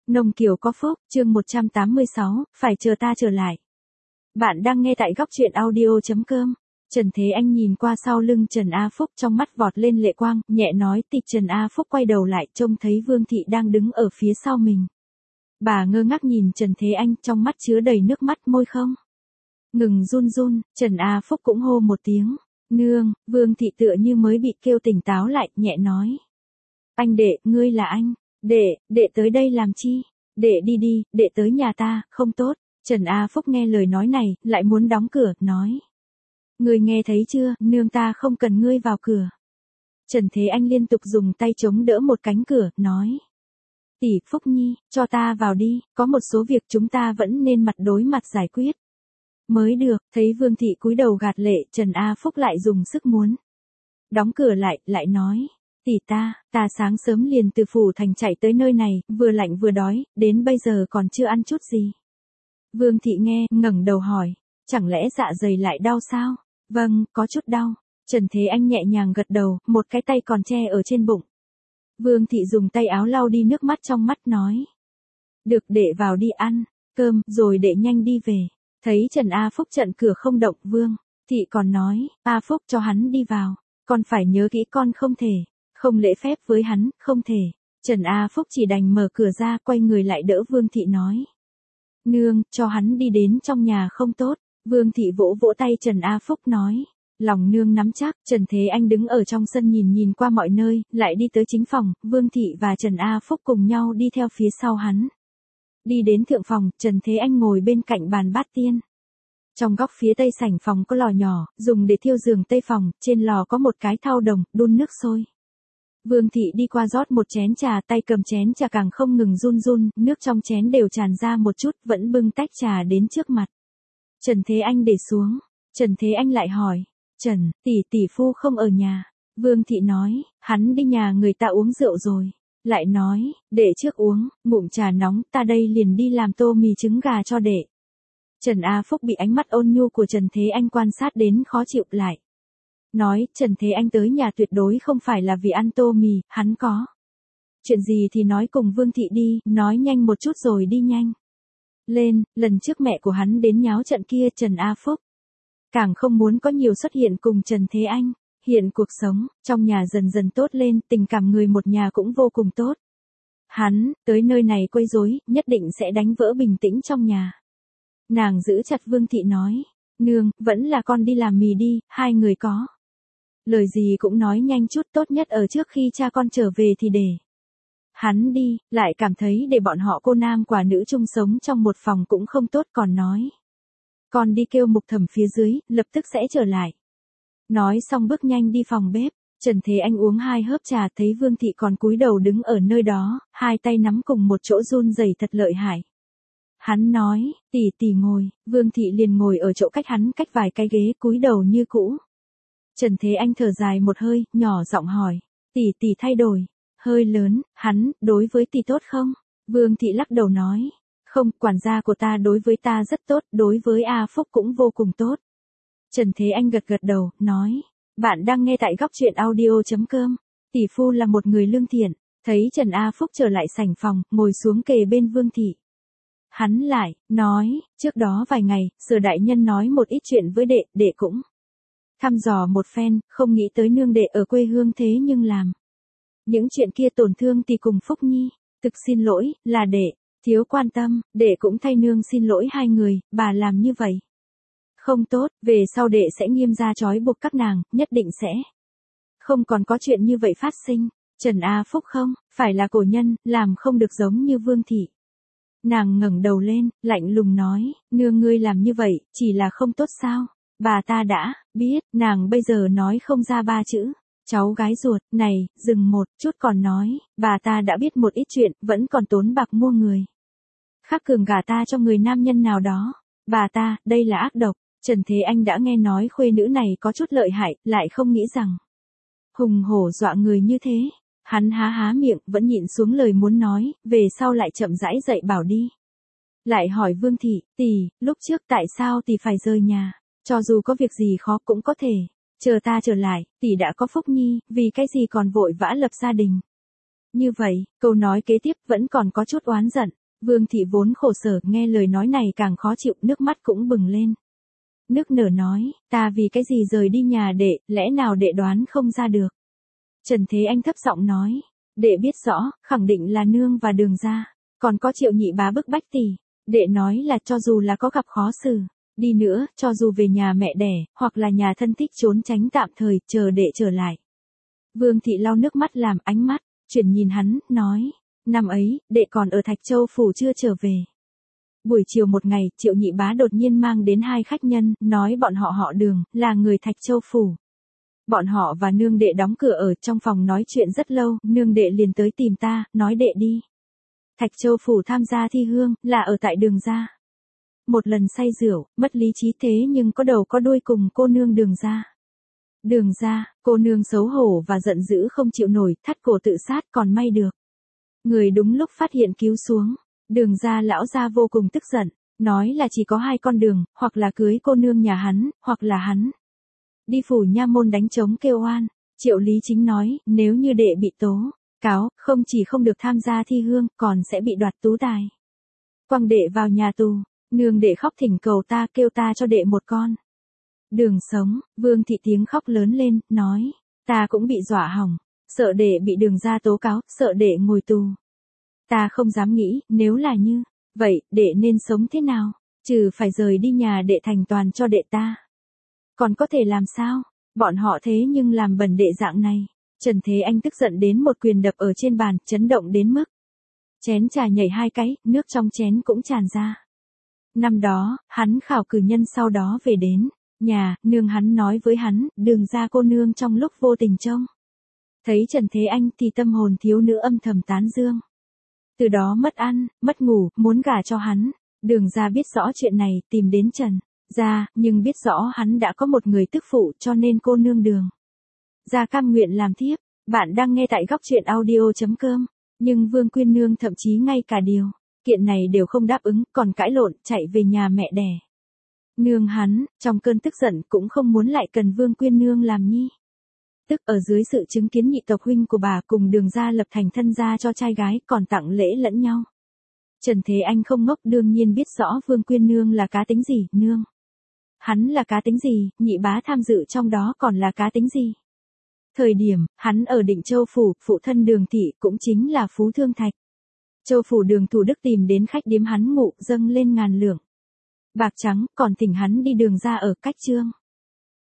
Nông Kiều có phúc, chương 186, phải chờ ta trở lại. Bạn đang nghe tại góc truyện audio.com. Trần Thế Anh nhìn qua sau lưng Trần A Phúc, trong mắt vọt lên lệ quang, nhẹ nói. Tịch Trần A Phúc quay đầu lại, trông thấy Vương Thị đang đứng ở phía sau mình. Bà ngơ ngác nhìn Trần Thế Anh, trong mắt chứa đầy nước mắt, môi không ngừng run run. Trần A Phúc cũng hô một tiếng, nương. Vương Thị tựa như mới bị kêu tỉnh táo lại, nhẹ nói. Anh đệ, ngươi là anh. Đệ tới đây làm chi? Đệ đi đi, đệ tới nhà ta, không tốt. Trần A Phúc nghe lời nói này, lại muốn đóng cửa, nói. Ngươi nghe thấy chưa, nương ta không cần ngươi vào cửa. Trần Thế Anh liên tục dùng tay chống đỡ một cánh cửa, nói. Tỷ, Phúc Nhi, cho ta vào đi, có một số việc chúng ta vẫn nên mặt đối mặt giải quyết. Mới được, thấy Vương Thị cúi đầu gạt lệ, Trần A Phúc lại dùng sức muốn đóng cửa lại nói. Tỷ ta sáng sớm liền từ phủ thành chạy tới nơi này, vừa lạnh vừa đói, đến bây giờ còn chưa ăn chút gì. Vương Thị nghe, ngẩng đầu hỏi, chẳng lẽ dạ dày lại đau sao? Vâng, có chút đau. Trần Thế Anh nhẹ nhàng gật đầu, một cái tay còn che ở trên bụng. Vương Thị dùng tay áo lau đi nước mắt trong mắt, nói. Được, đệ vào đi ăn cơm, rồi đệ nhanh đi về. Thấy Trần A Phúc chặn cửa không động, Vương Thị còn nói, A Phúc cho hắn đi vào, con phải nhớ kỹ, con không thể không lễ phép với hắn, không thể. Trần A Phúc chỉ đành mở cửa ra, quay người lại đỡ Vương Thị nói. Nương, cho hắn đi đến trong nhà không tốt. Vương Thị vỗ vỗ tay Trần A Phúc, nói. Lòng nương nắm chắc. Trần Thế Anh đứng ở trong sân nhìn qua mọi nơi, lại đi tới chính phòng. Vương Thị và Trần A Phúc cùng nhau đi theo phía sau hắn. Đi đến thượng phòng, Trần Thế Anh ngồi bên cạnh bàn bát tiên. Trong góc phía tây sảnh phòng có lò nhỏ, dùng để thiêu giường tây phòng, trên lò có một cái thau đồng, đun nước sôi. Vương Thị đi qua rót một chén trà, tay cầm chén trà càng không ngừng run, nước trong chén đều tràn ra một chút, vẫn bưng tách trà đến trước mặt. Trần Thế Anh để xuống. Trần Thế Anh lại hỏi, Trần, tỷ phu không ở nhà. Vương Thị nói, hắn đi nhà người ta uống rượu rồi. Lại nói, đệ trước uống ngụm trà nóng, ta đây liền đi làm tô mì trứng gà cho đệ. Trần A Phúc bị ánh mắt ôn nhu của Trần Thế Anh quan sát đến khó chịu, lại nói, Trần Thế Anh tới nhà tuyệt đối không phải là vì ăn tô mì, hắn có chuyện gì thì nói cùng Vương Thị đi, nói nhanh một chút rồi đi nhanh lên. Lần trước mẹ của hắn đến nháo trận kia, Trần A Phúc càng không muốn có nhiều xuất hiện cùng Trần Thế Anh. Hiện cuộc sống trong nhà dần dần tốt lên, tình cảm người một nhà cũng vô cùng tốt. Hắn tới nơi này quấy rối, nhất định sẽ đánh vỡ bình tĩnh trong nhà. Nàng giữ chặt Vương Thị nói, nương, vẫn là con đi làm mì đi, hai người có lời gì cũng nói nhanh chút, tốt nhất ở trước khi cha con trở về thì để hắn đi, lại cảm thấy để bọn họ cô nam quả nữ chung sống trong một phòng cũng không tốt, còn nói. Con đi kêu Mục Thẩm phía dưới, lập tức sẽ trở lại. Nói xong bước nhanh đi phòng bếp. Trần Thế Anh uống 2 hớp trà, thấy Vương Thị còn cúi đầu đứng ở nơi đó, hai tay nắm cùng một chỗ run rẩy thật lợi hại. Hắn nói, tỷ ngồi. Vương Thị liền ngồi ở chỗ cách hắn cách vài cái ghế, cúi đầu như cũ. Trần Thế Anh thở dài một hơi, nhỏ giọng hỏi, tỷ thay đổi hơi lớn, hắn đối với tỷ tốt không? Vương Thị lắc đầu nói, không, quản gia của ta đối với ta rất tốt, đối với A Phúc cũng vô cùng tốt. Trần Thế Anh gật đầu, nói, bạn đang nghe tại góc truyện audio.com. Tỷ phu là một người lương thiện. Thấy Trần A Phúc trở lại sảnh phòng, ngồi xuống kề bên Vương Thị. Hắn lại nói, trước đó vài ngày, Sở đại nhân nói một ít chuyện với đệ cũng thăm dò một phen, không nghĩ tới nương đệ ở quê hương thế nhưng làm những chuyện kia tổn thương tỷ cùng Phúc Nhi. Thực xin lỗi, là đệ thiếu quan tâm, đệ cũng thay nương xin lỗi hai người, bà làm như vậy không tốt, về sau đệ sẽ nghiêm ra trói buộc các nàng, nhất định sẽ không còn có chuyện như vậy phát sinh. Trần A Phúc không phải là cổ nhân, làm không được giống như Vương Thị. Nàng ngẩng đầu lên, lạnh lùng nói, nương ngươi làm như vậy, chỉ là không tốt sao? Bà ta đã biết. Nàng bây giờ nói không ra 3 chữ. Cháu gái ruột, này, dừng một chút còn nói, bà ta đã biết một ít chuyện, vẫn còn tốn bạc mua người khác cường gả ta cho người nam nhân nào đó. Bà ta, đây là ác độc. Trần Thế Anh đã nghe nói khuê nữ này có chút lợi hại, lại không nghĩ rằng hùng hổ dọa người như thế. Hắn há miệng, vẫn nhịn xuống lời muốn nói, về sau lại chậm rãi dạy bảo đi. Lại hỏi Vương Thị, tỷ, lúc trước tại sao tỷ phải rời nhà? Cho dù có việc gì khó cũng có thể chờ ta trở lại, tỷ đã có Phúc Nhi, vì cái gì còn vội vã lập gia đình? Như vậy, câu nói kế tiếp vẫn còn có chút oán giận. Vương thị vốn khổ sở, nghe lời nói này càng khó chịu, nước mắt cũng bừng lên. Nức nở nói, ta vì cái gì rời đi nhà đệ, lẽ nào đệ đoán không ra được. Trần Thế Anh thấp giọng nói, đệ biết rõ, khẳng định là nương và Đường gia, còn có Triệu nhị bá bức bách tỷ. Đệ nói là cho dù là có gặp khó xử, đi nữa, cho dù về nhà mẹ đẻ, hoặc là nhà thân thích trốn tránh tạm thời, chờ đệ trở lại. Vương thị lau nước mắt làm ánh mắt, chuyển nhìn hắn, nói, năm ấy, đệ còn ở Thạch Châu phủ chưa trở về. Buổi chiều một ngày, Triệu nhị bá đột nhiên mang đến 2 khách nhân, nói bọn họ Đường, là người Thạch Châu phủ. Bọn họ và nương đệ đóng cửa ở trong phòng nói chuyện rất lâu, nương đệ liền tới tìm ta, nói đệ đi. Thạch Châu phủ tham gia thi hương, là ở tại Đường gia. Một lần say rượu, mất lý trí thế nhưng có đầu có đuôi cùng cô nương Đường gia. Đường gia, cô nương xấu hổ và giận dữ không chịu nổi, thắt cổ tự sát, còn may được. Người đúng lúc phát hiện cứu xuống. Đường gia lão gia vô cùng tức giận, nói là chỉ có 2 con đường, hoặc là cưới cô nương nhà hắn, hoặc là hắn đi phủ nha môn đánh trống kêu oan. Triệu Lý Chính nói, nếu như đệ bị tố cáo, không chỉ không được tham gia thi hương, còn sẽ bị đoạt tú tài. Quăng đệ vào nhà tù. Nương đệ khóc thỉnh cầu ta, kêu ta cho đệ một con đường sống. Vương thị tiếng khóc lớn lên, nói, ta cũng bị dọa hỏng, sợ đệ bị Đường gia tố cáo, sợ đệ ngồi tù. Ta không dám nghĩ, nếu là như vậy, đệ nên sống thế nào, trừ phải rời đi nhà đệ thành toàn cho đệ ta. Còn có thể làm sao, bọn họ thế nhưng làm bẩn đệ dạng này. Trần Thế Anh tức giận đến một quyền đập ở trên bàn, chấn động đến mức chén trà nhảy 2 cái, nước trong chén cũng tràn ra. Năm đó, hắn khảo cử nhân sau đó về đến nhà, nương hắn nói với hắn, Đường gia cô nương trong lúc vô tình trông thấy Trần Thế Anh thì tâm hồn thiếu nữ âm thầm tán dương. Từ đó mất ăn, mất ngủ, muốn gả cho hắn. Đường gia biết rõ chuyện này, tìm đến Trần gia, nhưng biết rõ hắn đã có một người tức phụ, cho nên cô nương Đường gia cam nguyện làm thiếp. Bạn đang nghe tại góc truyện audio.com. Nhưng Vương Quyên Nương thậm chí ngay cả điều kiện này đều không đáp ứng, còn cãi lộn, chạy về nhà mẹ đẻ. Nương hắn, trong cơn tức giận cũng không muốn lại cần Vương Quyên Nương làm nhi. Tức ở dưới sự chứng kiến nhị tộc huynh của bà cùng Đường gia lập thành thân gia cho trai gái, còn tặng lễ lẫn nhau. Trần Thế Anh không ngốc, đương nhiên biết rõ Vương Quyên Nương là cá tính gì, nương hắn là cá tính gì, nhị bá tham dự trong đó còn là cá tính gì. Thời điểm, hắn ở Định Châu phủ, phụ thân Đường thị cũng chính là Phú Thương Thạch Châu phủ Đường Thủ Đức tìm đến khách điếm hắn ngụ, dâng lên ngàn lượng bạc trắng, còn thỉnh hắn đi Đường gia ở cách trương.